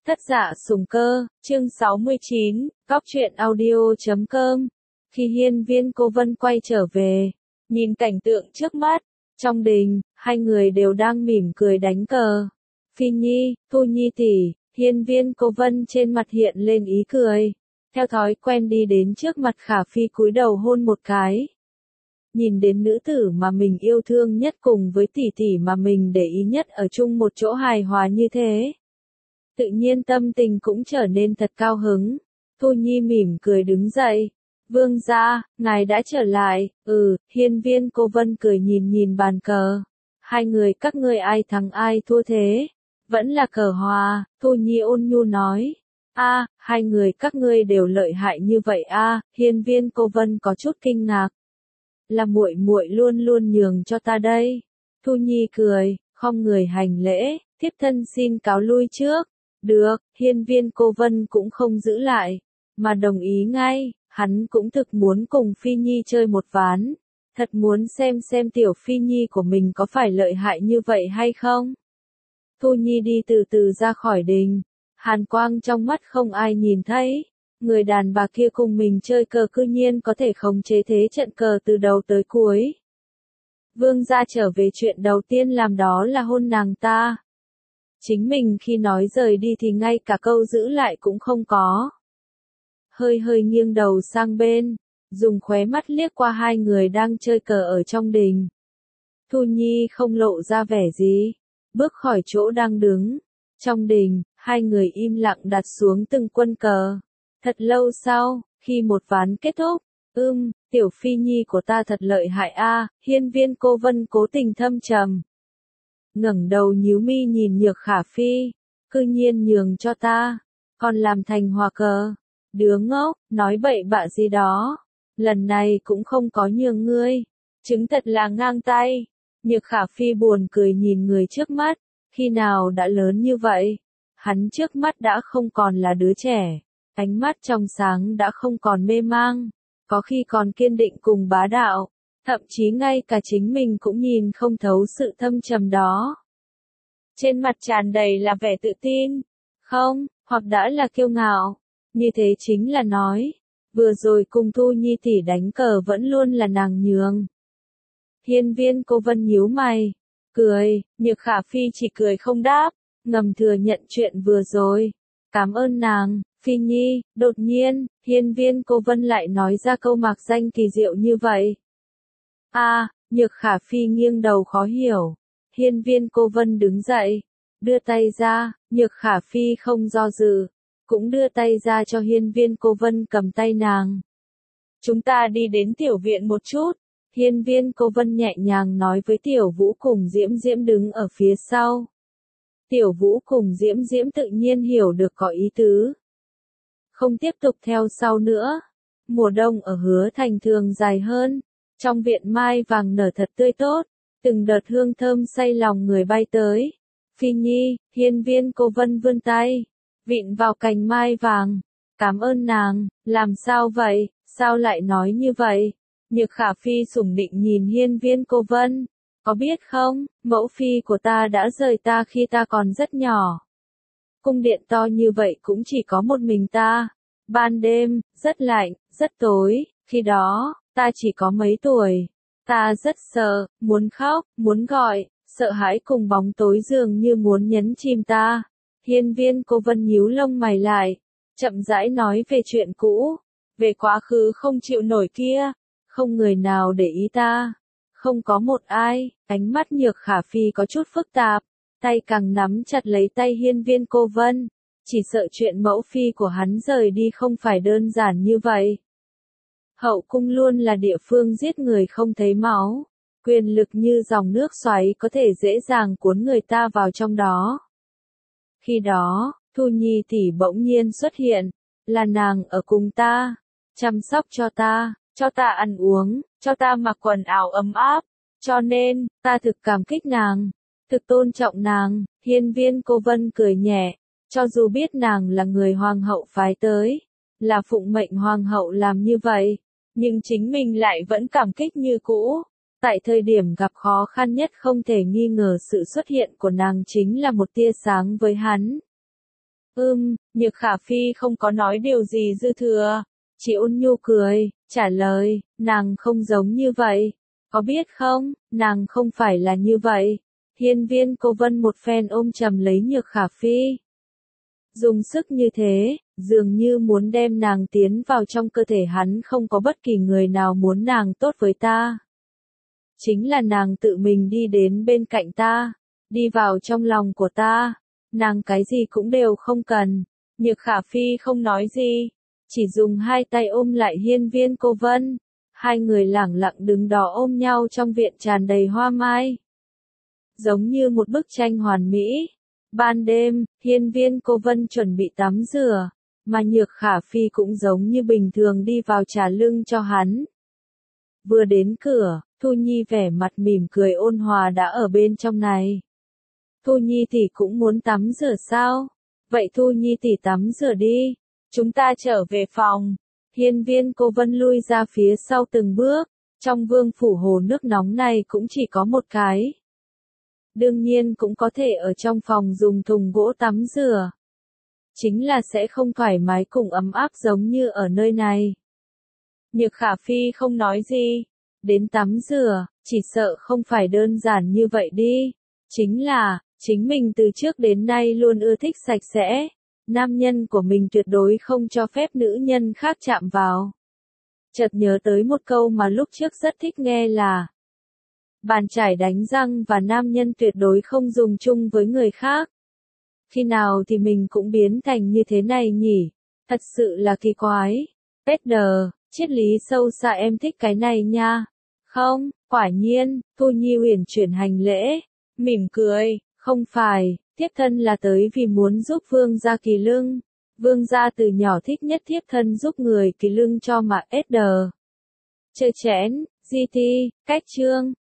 Thất Dạ Sùng Cơ, chương 69, Góc truyện audio.com. Khi hiên viên cô Vân quay trở về, nhìn cảnh tượng trước mắt, trong đình, hai người đều đang mỉm cười đánh cờ. Phi Nhi, Thu Nhi tỷ, hiên viên cô Vân trên mặt hiện lên ý cười. Theo thói quen đi đến trước mặt Khả Phi cúi đầu hôn một cái. Nhìn đến nữ tử mà mình yêu thương nhất cùng với tỷ tỷ mà mình để ý nhất ở chung một chỗ hài hòa như thế. Tự nhiên tâm tình cũng trở nên thật cao hứng. Thu Nhi mỉm cười đứng dậy. Vương gia, ngài đã trở lại. Hiên viên cô Vân cười nhìn nhìn bàn cờ. Hai người các ngươi ai thắng ai thua thế? Vẫn là cờ hòa, Thu Nhi ôn nhu nói. Hai người các ngươi đều lợi hại như vậy hiên viên cô Vân có chút kinh ngạc. Là muội muội luôn luôn nhường cho ta đây. Thu Nhi cười, khom người hành lễ, thiếp thân xin cáo lui trước. Được, hiên viên cô Vân cũng không giữ lại, mà đồng ý ngay, hắn cũng thực muốn cùng Phi Nhi chơi một ván. Thật muốn xem tiểu Phi Nhi của mình có phải lợi hại như vậy hay không. Thu Nhi đi từ từ ra khỏi đình, hàn quang trong mắt không ai nhìn thấy. Người đàn bà kia cùng mình chơi cờ cư nhiên có thể khống chế thế trận cờ từ đầu tới cuối. Vương gia trở về chuyện đầu tiên làm đó là hôn nàng ta. Chính mình khi nói rời đi thì ngay cả câu giữ lại cũng không có. Hơi nghiêng đầu sang bên, dùng khóe mắt liếc qua hai người đang chơi cờ ở trong đình. Thu Nhi không lộ ra vẻ gì, bước khỏi chỗ đang đứng. Trong đình, hai người im lặng đặt xuống từng quân cờ. Thật lâu sau, khi một ván kết thúc, tiểu Phi Nhi của ta thật lợi hại hiên viên cô Vân cố tình thâm trầm. Ngẩng đầu nhíu mi nhìn Nhược Khả Phi, cư nhiên nhường cho ta, còn làm thành hòa cờ. Đứa ngốc, nói bậy bạ gì đó, lần này cũng không có nhường ngươi, chứng thật là ngang tay. Nhược Khả Phi buồn cười nhìn người trước mắt, khi nào đã lớn như vậy, hắn trước mắt đã không còn là đứa trẻ, ánh mắt trong sáng đã không còn mê mang, có khi còn kiên định cùng bá đạo. Thậm chí ngay cả chính mình cũng nhìn không thấu sự thâm trầm đó. Trên mặt tràn đầy là vẻ tự tin, không, hoặc đã là kiêu ngạo. Như thế chính là nói, vừa rồi cùng Thu Nhi tỷ đánh cờ vẫn luôn là nàng nhường. Hiên viên cô Vân nhíu mày, cười, Nhược Khả Phi chỉ cười không đáp, ngầm thừa nhận chuyện vừa rồi. Cảm ơn nàng, Phi Nhi. Đột nhiên, hiên viên cô Vân lại nói ra câu mạc danh kỳ diệu như vậy. Nhược Khả Phi nghiêng đầu khó hiểu. Hiên viên cô Vân đứng dậy, đưa tay ra, Nhược Khả Phi không do dự, cũng đưa tay ra cho hiên viên cô Vân cầm tay nàng. Chúng ta đi đến tiểu viện một chút, hiên viên cô Vân nhẹ nhàng nói với Tiểu Vũ cùng Diễm Diễm đứng ở phía sau. Tiểu Vũ cùng Diễm Diễm tự nhiên hiểu được có ý tứ. Không tiếp tục theo sau nữa. Mùa đông ở Hứa Thành thường dài hơn. Trong viện mai vàng nở thật tươi tốt, từng đợt hương thơm say lòng người bay tới. Phi Nhi, hiên viên cô Vân vươn tay, vịn vào cành mai vàng. Cảm ơn nàng, làm sao vậy, sao lại nói như vậy? Nhược Khả Phi sủng nịnh nhìn hiên viên cô Vân. Có biết không, mẫu phi của ta đã rời ta khi ta còn rất nhỏ. Cung điện to như vậy cũng chỉ có một mình ta. Ban đêm, rất lạnh, rất tối, khi đó, ta chỉ có mấy tuổi. Ta rất sợ, muốn khóc, muốn gọi, sợ hãi cùng bóng tối dường như muốn nhấn chìm ta. Hiên viên cô Vân nhíu lông mày lại, chậm rãi nói về chuyện cũ, về quá khứ không chịu nổi kia. Không người nào để ý ta, không có một ai. Ánh mắt Nhược Khả Phi có chút phức tạp, tay càng nắm chặt lấy tay hiên viên cô Vân, chỉ sợ chuyện mẫu phi của hắn rời đi không phải đơn giản như vậy. Hậu cung luôn là địa phương giết người không thấy máu, quyền lực như dòng nước xoáy có thể dễ dàng cuốn người ta vào trong đó. Khi đó, Thu Nhi tỷ bỗng nhiên xuất hiện, là nàng ở cùng ta, chăm sóc cho ta ăn uống, cho ta mặc quần áo ấm áp, cho nên, ta thực cảm kích nàng, thực tôn trọng nàng. Hiên viên cô Vân cười nhẹ, cho dù biết nàng là người hoàng hậu phái tới, là phụng mệnh hoàng hậu làm như vậy, nhưng chính mình lại vẫn cảm kích như cũ. Tại thời điểm gặp khó khăn nhất không thể nghi ngờ sự xuất hiện của nàng chính là một tia sáng với hắn. Nhược Khả Phi không có nói điều gì dư thừa, chỉ ôn nhu cười, trả lời, nàng không giống như vậy. Có biết không, nàng không phải là như vậy. Hiên Viên Cô Vân một phen ôm chầm lấy Nhược Khả Phi. Dùng sức như thế, dường như muốn đem nàng tiến vào trong cơ thể hắn, không có bất kỳ người nào muốn nàng tốt với ta. Chính là nàng tự mình đi đến bên cạnh ta, đi vào trong lòng của ta, nàng cái gì cũng đều không cần. Nhược Khả Phi không nói gì, chỉ dùng hai tay ôm lại Hiên Viên Cô Vân. Hai người lẳng lặng đứng đó ôm nhau trong viện tràn đầy hoa mai. Giống như một bức tranh hoàn mỹ. Ban đêm, Hiên Viên Cô Vân chuẩn bị tắm rửa, mà Nhược Khả Phi cũng giống như bình thường đi vào trà lưng cho hắn. Vừa đến cửa, Thu Nhi vẻ mặt mỉm cười ôn hòa đã ở bên trong này. Thu Nhi tỷ cũng muốn tắm rửa sao? Vậy Thu Nhi tỷ tắm rửa đi, chúng ta trở về phòng. Hiên Viên Cô Vân lui ra phía sau từng bước, trong vương phủ hồ nước nóng này cũng chỉ có một cái. Đương nhiên cũng có thể ở trong phòng dùng thùng gỗ tắm rửa. Chính là sẽ không thoải mái cùng ấm áp giống như ở nơi này. Nhược Khả Phi không nói gì. Đến tắm rửa, chỉ sợ không phải đơn giản như vậy đi. Chính là, chính mình từ trước đến nay luôn ưa thích sạch sẽ. Nam nhân của mình tuyệt đối không cho phép nữ nhân khác chạm vào. Chợt nhớ tới một câu mà lúc trước rất thích nghe là: bàn chải đánh răng và nam nhân tuyệt đối không dùng chung với người khác. Khi nào thì mình cũng biến thành như thế này nhỉ? Thật sự là kỳ quái. Peter, triết lý sâu xa em thích cái này nha. Không, quả nhiên, Thu Nhi uyển chuyển hành lễ, mỉm cười, không phải, thiếp thân là tới vì muốn giúp vương gia kỳ lưng. Vương gia từ nhỏ thích nhất thiếp thân giúp người kỳ lưng cho mà Peter. Chơi chén, GT, cách chương.